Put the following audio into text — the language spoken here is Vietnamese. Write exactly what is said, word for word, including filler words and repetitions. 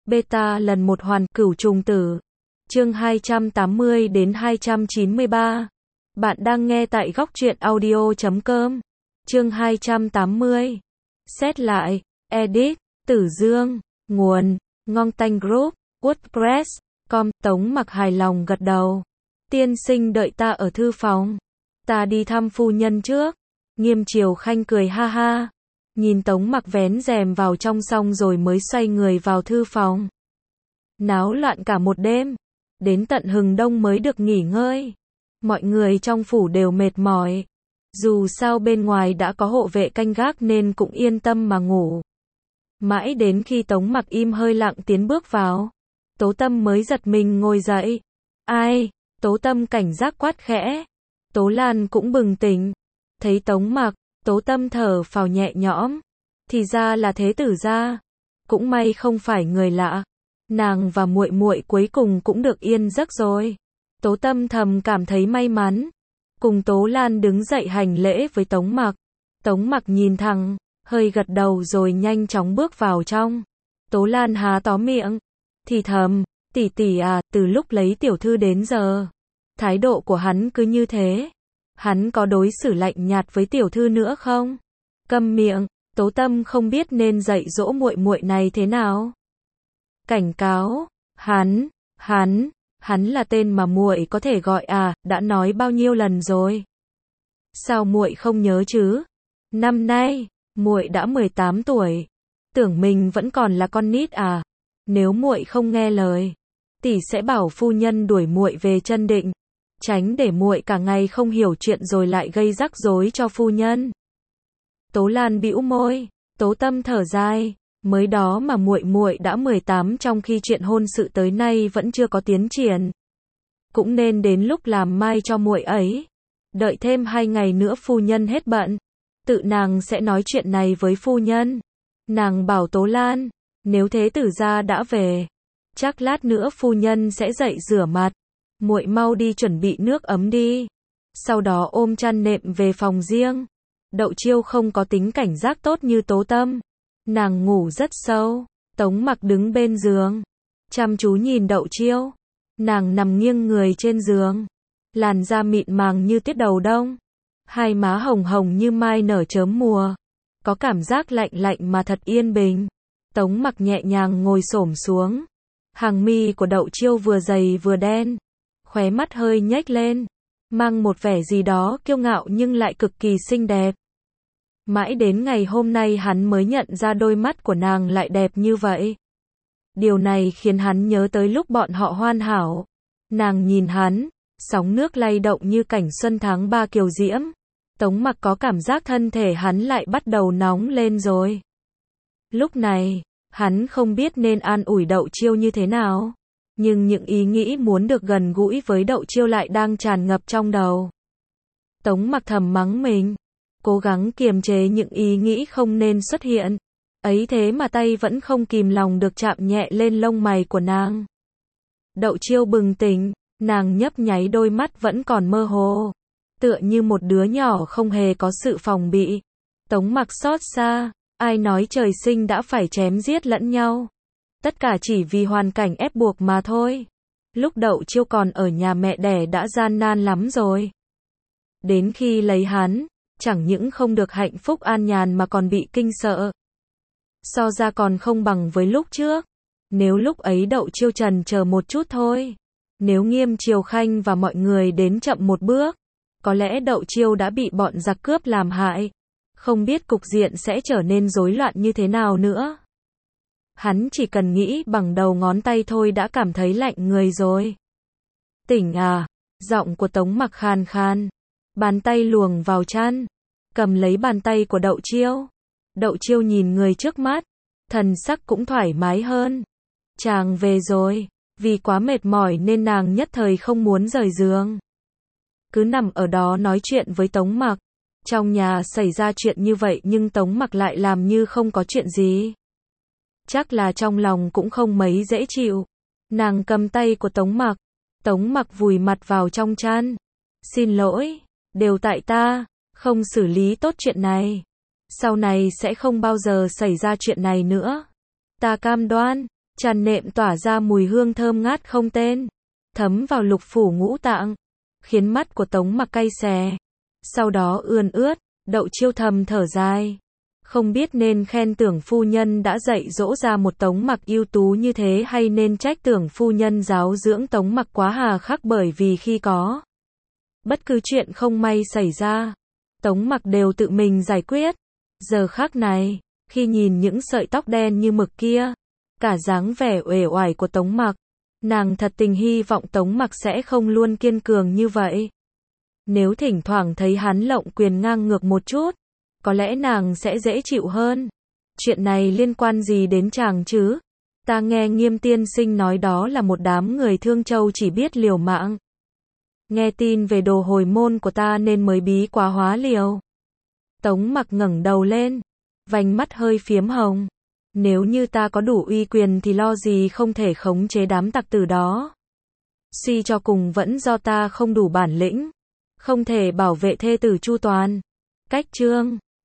Beta lần một hoàn cửu trùng tử. Chương hai trăm tám mươi đến hai trăm chín mươi ba. Bạn đang nghe tại góc truyện audio chấm com. Chương hai trăm tám mươi. Xét lại. Edit. Tử Dương. Nguồn. Ngong Tanh Group. WordPress. Com. Tống Mặc hài lòng gật đầu. Tiên sinh đợi ta ở thư phòng. Ta đi thăm phu nhân trước. Nghiêm Triều Khanh cười ha ha. Nhìn Tống Mặc vén rèm vào trong xong rồi mới xoay người vào thư phòng. Náo loạn cả một đêm. Đến tận hừng đông mới được nghỉ ngơi. Mọi người trong phủ đều mệt mỏi. Dù sao bên ngoài đã có hộ vệ canh gác nên cũng yên tâm mà ngủ. Mãi đến khi Tống Mặc im hơi lặng tiến bước vào, Tố Tâm mới giật mình ngồi dậy. Ai? Tố Tâm cảnh giác quát khẽ. Tố Lan cũng bừng tỉnh. Thấy Tống Mặc, Tố Tâm thở phào nhẹ nhõm. Thì ra là thế tử gia. Cũng may không phải người lạ. Nàng và muội muội cuối cùng cũng được yên giấc rồi. Tố Tâm thầm cảm thấy may mắn. Cùng Tố Lan đứng dậy hành lễ với Tống Mặc. Tống Mặc nhìn thẳng, hơi gật đầu rồi nhanh chóng bước vào trong. Tố Lan há tó miệng, thì thầm, tỷ tỷ à, từ lúc lấy tiểu thư đến giờ, thái độ của hắn cứ như thế. Hắn có đối xử lạnh nhạt với tiểu thư nữa không? Câm miệng. Tố Tâm không biết nên dạy dỗ muội muội này thế nào. Cảnh cáo, hắn, hắn, hắn là tên mà muội có thể gọi à, đã nói bao nhiêu lần rồi. Sao muội không nhớ chứ? Năm nay, muội đã mười tám tuổi. Tưởng mình vẫn còn là con nít à? Nếu muội không nghe lời, tỷ sẽ bảo phu nhân đuổi muội về Chân Định, tránh để muội cả ngày không hiểu chuyện rồi lại gây rắc rối cho phu nhân. Tố Lan bĩu môi, Tố Tâm thở dài, mới đó mà muội muội đã mười tám trong khi chuyện hôn sự tới nay vẫn chưa có tiến triển. Cũng nên đến lúc làm mai cho muội ấy. Đợi thêm hai ngày nữa phu nhân hết bận, tự nàng sẽ nói chuyện này với phu nhân. Nàng bảo Tố Lan, nếu thế tử gia đã về, chắc lát nữa phu nhân sẽ dậy rửa mặt. Muội mau đi chuẩn bị nước ấm đi. Sau đó ôm chăn nệm về phòng riêng. Đậu Chiêu không có tính cảnh giác tốt như Tố Tâm. Nàng ngủ rất sâu. Tống Mặc đứng bên giường, chăm chú nhìn Đậu Chiêu. Nàng nằm nghiêng người trên giường, làn da mịn màng như tuyết đầu đông, hai má hồng hồng như mai nở chớm mùa, có cảm giác lạnh lạnh mà thật yên bình. Tống Mặc nhẹ nhàng ngồi xổm xuống. Hàng mi của Đậu Chiêu vừa dày vừa đen, khóe mắt hơi nhếch lên, mang một vẻ gì đó kiêu ngạo nhưng lại cực kỳ xinh đẹp. Mãi đến ngày hôm nay hắn mới nhận ra đôi mắt của nàng lại đẹp như vậy. Điều này khiến hắn nhớ tới lúc bọn họ hoàn hảo. Nàng nhìn hắn, sóng nước lay động như cảnh xuân tháng ba kiều diễm. Tống Mặc có cảm giác thân thể hắn lại bắt đầu nóng lên rồi. Lúc này, hắn không biết nên an ủi Đậu Chiêu như thế nào. Nhưng những ý nghĩ muốn được gần gũi với Đậu Chiêu lại đang tràn ngập trong đầu. Tống Mặc thầm mắng mình, cố gắng kiềm chế những ý nghĩ không nên xuất hiện. Ấy thế mà tay vẫn không kìm lòng được chạm nhẹ lên lông mày của nàng. Đậu Chiêu bừng tỉnh, nàng nhấp nháy đôi mắt vẫn còn mơ hồ, tựa như một đứa nhỏ không hề có sự phòng bị. Tống Mặc xót xa, ai nói trời sinh đã phải chém giết lẫn nhau. Tất cả chỉ vì hoàn cảnh ép buộc mà thôi. Lúc Đậu Chiêu còn ở nhà mẹ đẻ đã gian nan lắm rồi. Đến khi lấy hắn, chẳng những không được hạnh phúc an nhàn mà còn bị kinh sợ. So ra còn không bằng với lúc trước. Nếu lúc ấy Đậu Chiêu trần chờ một chút thôi, nếu Nghiêm Triều Khanh và mọi người đến chậm một bước, có lẽ Đậu Chiêu đã bị bọn giặc cướp làm hại. Không biết cục diện sẽ trở nên rối loạn như thế nào nữa. Hắn chỉ cần nghĩ bằng đầu ngón tay thôi đã cảm thấy lạnh người rồi. Tỉnh à? Giọng của Tống Mặc khàn khàn. Bàn tay luồng vào chăn, cầm lấy bàn tay của Đậu Chiêu. Đậu Chiêu nhìn người trước mắt, thần sắc cũng thoải mái hơn. Chàng về rồi. Vì quá mệt mỏi nên nàng nhất thời không muốn rời giường. Cứ nằm ở đó nói chuyện với Tống Mặc. Trong nhà xảy ra chuyện như vậy nhưng Tống Mặc lại làm như không có chuyện gì. Chắc là trong lòng cũng không mấy dễ chịu. Nàng cầm tay của Tống Mặc. Tống Mặc vùi mặt vào trong chăn. Xin lỗi, đều tại ta, không xử lý tốt chuyện này. Sau này sẽ không bao giờ xảy ra chuyện này nữa. Ta cam đoan, Chăn nệm tỏa ra mùi hương thơm ngát không tên, thấm vào lục phủ ngũ tạng, khiến mắt của Tống Mặc cay xè. Sau đó ươn ướt, Đậu Chiêu thầm thở dài. Không biết nên khen Tưởng phu nhân đã dạy dỗ ra một Tống Mặc ưu tú như thế hay nên trách Tưởng phu nhân giáo dưỡng Tống Mặc quá hà khắc, bởi vì khi có bất cứ chuyện không may xảy ra, Tống Mặc đều tự mình giải quyết. Giờ khắc này, khi nhìn những sợi tóc đen như mực kia, cả dáng vẻ uể oải của Tống Mặc, nàng thật tình hy vọng Tống Mặc sẽ không luôn kiên cường như vậy. Nếu thỉnh thoảng thấy hắn lộng quyền ngang ngược một chút, có lẽ nàng sẽ dễ chịu hơn. Chuyện này liên quan gì đến chàng chứ? Ta nghe Nghiêm tiên sinh nói đó là một đám người Thương Châu chỉ biết liều mạng. Nghe tin về đồ hồi môn của ta nên mới bí quá hóa liều. Tống Mặc ngẩng đầu lên, vành mắt hơi phiếm hồng. Nếu như ta có đủ uy quyền thì lo gì không thể khống chế đám tặc tử đó. Suy cho cùng vẫn do ta không đủ bản lĩnh, không thể bảo vệ thê tử chu toàn. Cách chương